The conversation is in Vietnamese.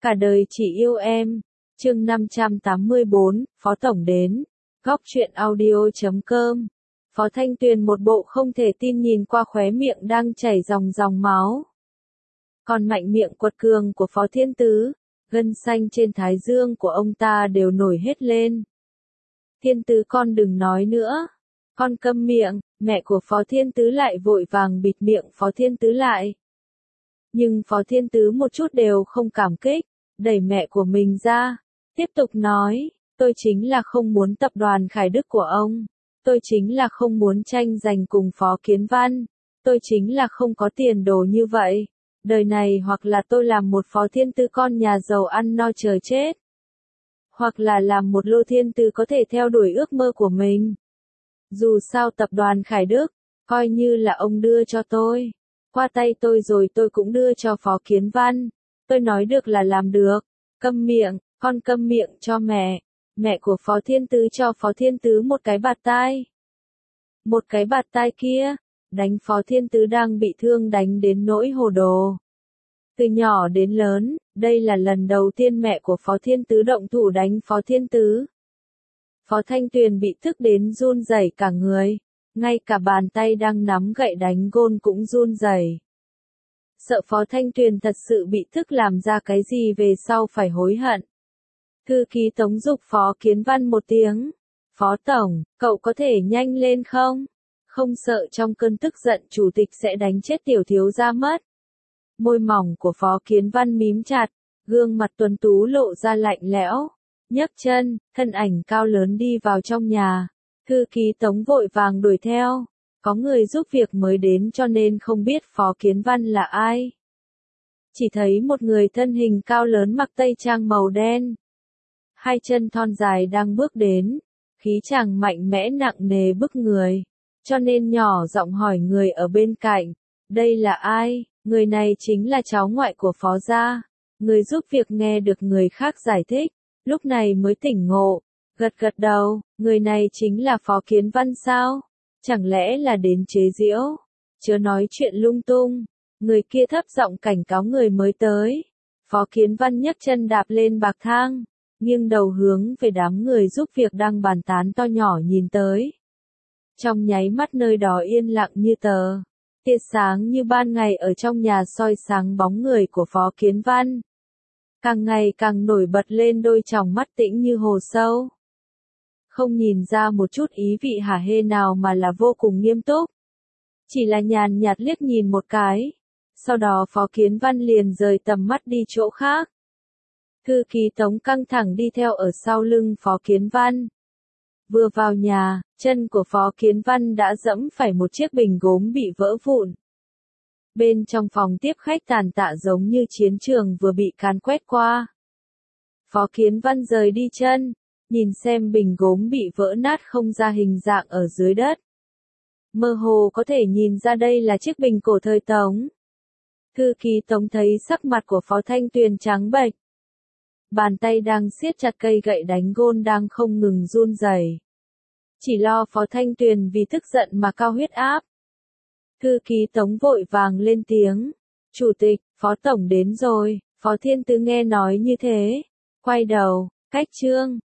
Cả đời chỉ yêu em. Chương 584, Phó Tổng đến. Góc truyện audio.com. Phó Thanh Tuyền một bộ không thể tin nhìn qua khóe miệng đang chảy dòng dòng máu. Còn mạnh miệng quật cường của Phó Thiên Tứ, gân xanh trên thái dương của ông ta đều nổi hết lên. Thiên Tứ con đừng nói nữa. Con câm miệng, mẹ của Phó Thiên Tứ lại vội vàng bịt miệng Phó Thiên Tứ lại. Nhưng Phó Thiên Tứ một chút đều không cảm kích, đẩy mẹ của mình ra, tiếp tục nói, tôi chính là không muốn tập đoàn Khải Đức của ông, tôi chính là không muốn tranh giành cùng Phó Kiến Văn, tôi chính là không có tiền đồ như vậy, đời này hoặc là tôi làm một Phó Thiên Tứ con nhà giàu ăn no chờ chết, hoặc là làm một Lô Thiên Tứ có thể theo đuổi ước mơ của mình. Dù sao tập đoàn Khải Đức, coi như là ông đưa cho tôi, qua tay tôi rồi tôi cũng đưa cho Phó Kiến Văn, tôi nói được là làm được, câm miệng, con câm miệng cho mẹ của Phó Thiên Tứ cho Phó Thiên Tứ một cái bạt tai. Một cái bạt tai kia, đánh Phó Thiên Tứ đang bị thương đánh đến nỗi hồ đồ. Từ nhỏ đến lớn, đây là lần đầu tiên mẹ của Phó Thiên Tứ động thủ đánh Phó Thiên Tứ. Phó Thanh Tuyền bị tức đến run rẩy cả người, ngay cả bàn tay đang nắm gậy đánh gôn cũng run rẩy. Sợ Phó Thanh Tuyền thật sự bị tức làm ra cái gì về sau phải hối hận. Thư ký Tống giục Phó Kiến Văn một tiếng. Phó Tổng, cậu có thể nhanh lên không? Không sợ trong cơn tức giận chủ tịch sẽ đánh chết tiểu thiếu gia mất. Môi mỏng của Phó Kiến Văn mím chặt, gương mặt tuấn tú lộ ra lạnh lẽo. Nhấc chân, thân ảnh cao lớn đi vào trong nhà. Thư ký Tống vội vàng đuổi theo. Có người giúp việc mới đến cho nên không biết Phó Kiến Văn là ai. Chỉ thấy một người thân hình cao lớn mặc tây trang màu đen. Hai chân thon dài đang bước đến. Khí chàng mạnh mẽ nặng nề bức người. Cho nên nhỏ giọng hỏi người ở bên cạnh. Đây là ai? Người này chính là cháu ngoại của Phó gia. Người giúp việc nghe được người khác giải thích. Lúc này mới tỉnh ngộ. Gật gật đầu. Người này chính là Phó Kiến Văn sao? Chẳng lẽ là đến chế giễu? Chớ nói chuyện lung tung. Người kia thấp giọng cảnh cáo người mới tới. Phó Kiến Văn nhấc chân đạp lên bậc thang, nghiêng đầu hướng về đám người giúp việc đang bàn tán to nhỏ nhìn tới. Trong nháy mắt nơi đó yên lặng như tờ. Tia sáng như ban ngày ở trong nhà soi sáng bóng người của Phó Kiến Văn. Càng ngày càng nổi bật lên đôi tròng mắt tĩnh như hồ sâu. Không nhìn ra một chút ý vị hả hê nào mà là vô cùng nghiêm túc. Chỉ là nhàn nhạt liếc nhìn một cái. Sau đó Phó Kiến Văn liền rời tầm mắt đi chỗ khác. Thư ký Tống căng thẳng đi theo ở sau lưng Phó Kiến Văn. Vừa vào nhà, chân của Phó Kiến Văn đã dẫm phải một chiếc bình gốm bị vỡ vụn. Bên trong phòng tiếp khách tàn tạ giống như chiến trường vừa bị càn quét qua. Phó Kiến Văn rời đi chân, nhìn xem bình gốm bị vỡ nát không ra hình dạng ở dưới đất. Mơ hồ có thể nhìn ra đây là chiếc bình cổ thời Tống. Thư ký Tống thấy sắc mặt của Phó Thanh Tuyền trắng bệch. Bàn tay đang siết chặt cây gậy đánh gôn đang không ngừng run rẩy. Chỉ lo Phó Thanh Tuyền vì tức giận mà cao huyết áp. Thư ký Tống vội vàng lên tiếng. Chủ tịch, Phó Tổng đến rồi. Phó Thiên Tứ nghe nói như thế. Quay đầu, cách chương.